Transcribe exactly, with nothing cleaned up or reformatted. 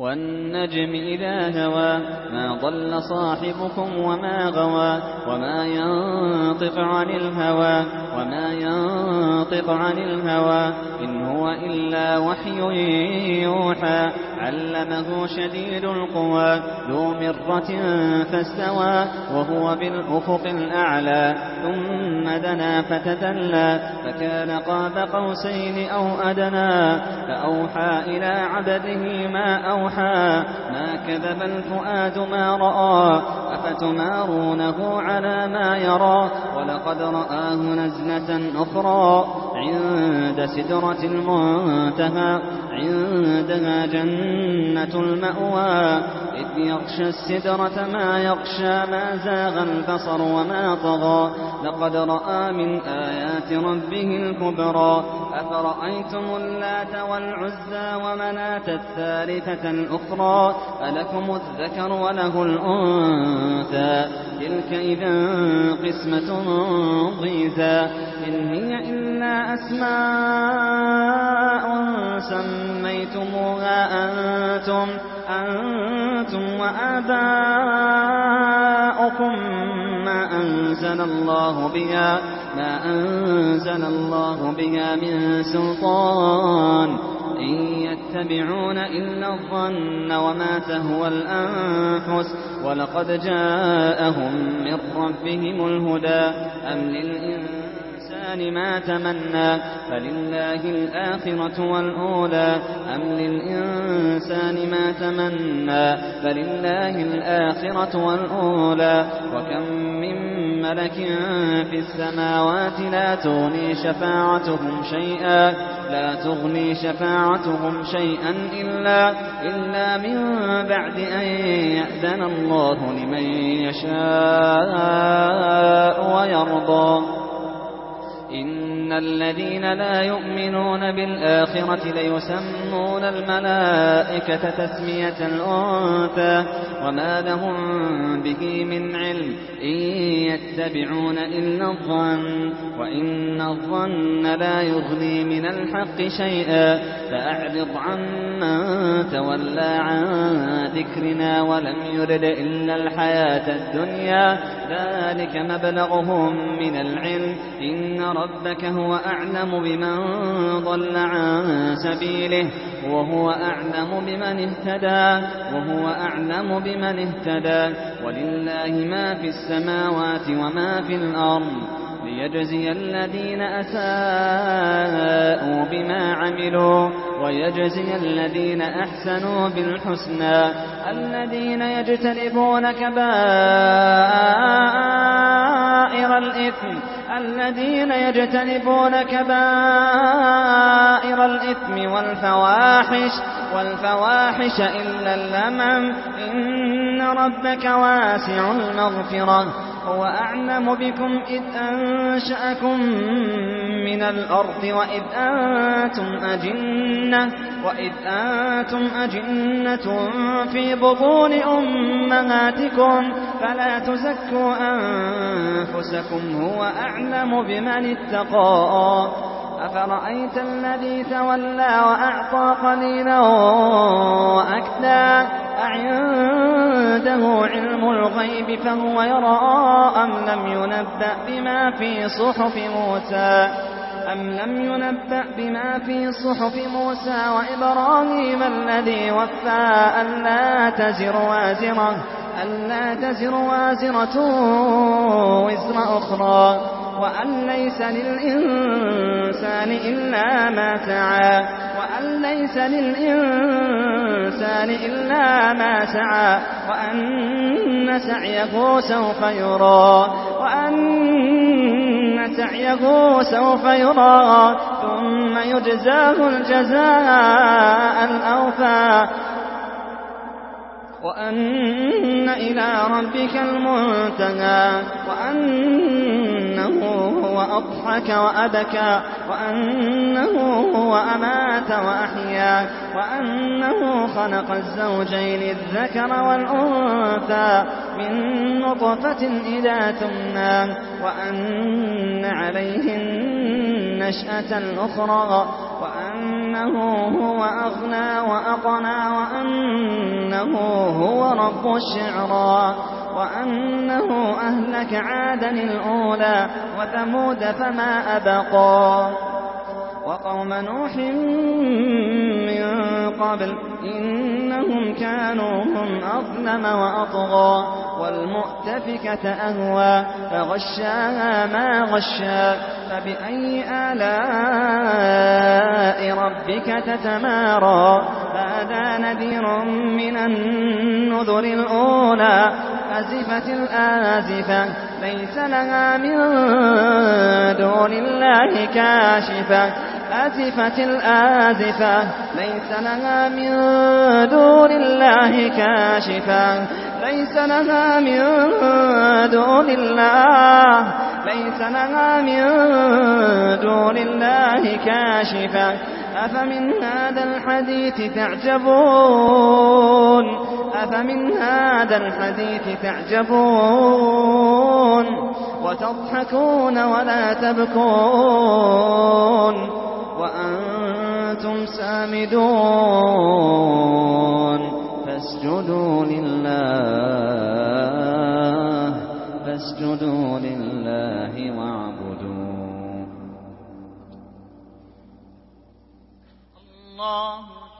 والنجم إذا هوى ما ضل صاحبكم وما غوى وما ينطق عن الهوى وما ينطق عن الهوى إن هو إلا وحي يوحى علمه شديد القوى ذو مرة فاستوى وهو بالأفق الأعلى ثم دنا فتدلى فكان قاب قوسين أو أدنى فأوحى إلى عبده ما أوحى ما كذب الفؤاد ما رأى أفتمارونه على ما يرى ولقد رآه نزلة أخرى عند سدرة المنتهى عندها جنة المأوى إذ يغشى السدرة ما يغشى ما زاغ البصر وما طغى لقد رأى من آيات ربه الكبرى أفرأيتم اللات والعزى ومناة الثالثة الأخرى ألكم الذكر وله الأنثى تلك إذا قسمة ضيزى إن هي إلا أسماء سميتموها أنتم أنتم وآباؤكم ما أنزل الله بها ما أنزل الله بها من سلطان إن يتبعون إلا الظن وما تهوى الأنفس ولقد جاءهم من ربهم الهدى أم للإنسان ما تمنى فلله الآخرة والأولى أم للإنسان ما تمنى فلله الآخرة والأولى وكم من ملك في السماوات لا تغني شفاعتهم شيئا لا تغني شفاعتهم شيئا إلا, إلا من بعد أن يأذن الله لمن يشاء ويرضى إن الذين لا يؤمنون بالآخرة ليسمون الملائكة تسمية الأنثى وما لهم به من علم إن يتبعون إلا الظن وإن الظن لا يغني من الحق شيئا فأعرض عمن تولى عن ذكرنا ولم يرد إلا الحياة الدنيا ذلك مبلغهم من العلم إن ربك هو أعلم بمن ضل عن سبيله وهو أعلم بمن اهتدى وهو أعلم بمن اهتدى ولله ما في السماوات وما في الأرض ليجزي الذين أساءوا بما عملوا ويجزي الذين أحسنوا بالحسنى الذين يجتنبون كبائر الإثم الذين يجتنبون كبائر الإثم والفواحش والفواحش إلا اللمم إن ربك واسع المغفرة هو أعلم بكم إذ أنشأكم من الأرض وإذ أنتم أجنة وإذ أنتم أجنة في بطون أمهاتكم فلا تزكوا أنفسكم هو أعلم بمن اتقى أفرأيت الذي تولى وأعطى قليلا وأكدى أعنده علم الغيب فهو يرى أم لم ينبأ بما في صحف موسى أم لم ينبأ بما في صحف موسى وإبراهيم الذي وفى ألا تزر وازرة ألا تزر وازرة وزر أخرى وأن ليس للإنسان إلا ما سعى وأن ليس للإنسان إلا ما سعى وأن سعيه سوف يرى وأن سعيه سوف يرى ثم يجزاه الجزاء الأوفى وأن إلى ربك المنتهى وأنه هو أضحك وأبكى وأنه هو أمات وأحيا وأنه خلق الزوجين الذكر والأنثى من نطفة إذا تمنى وأن عليه النشأة الأخرى وأن وأنه هو أغنى وأقنى وأنه هو رب الشعرى وأنه أهلك عادا الأولى وثمود فما أبقى وقوم نوح من قبل إنهم كانوا هم أظلم وأطغى والمؤتفكة أهوى فغشاها ما غشا فبأي آلاء ربك تتمارى هذا نذير من النذر الأولى أزفت الآزفة ليس لها من دون الله كاشفة أزفت الآزفة ليس لها من دون الله كاشفة ليس لها من دون الله ليس لها من دون الله كاشفة أفمن هذا الحديث تعجبون أفمن هذا الحديث تعجبون وتضحكون ولا تبكون وأنتم سامدون فاسجدوا لله فاسجدوا لله واعبدوا الله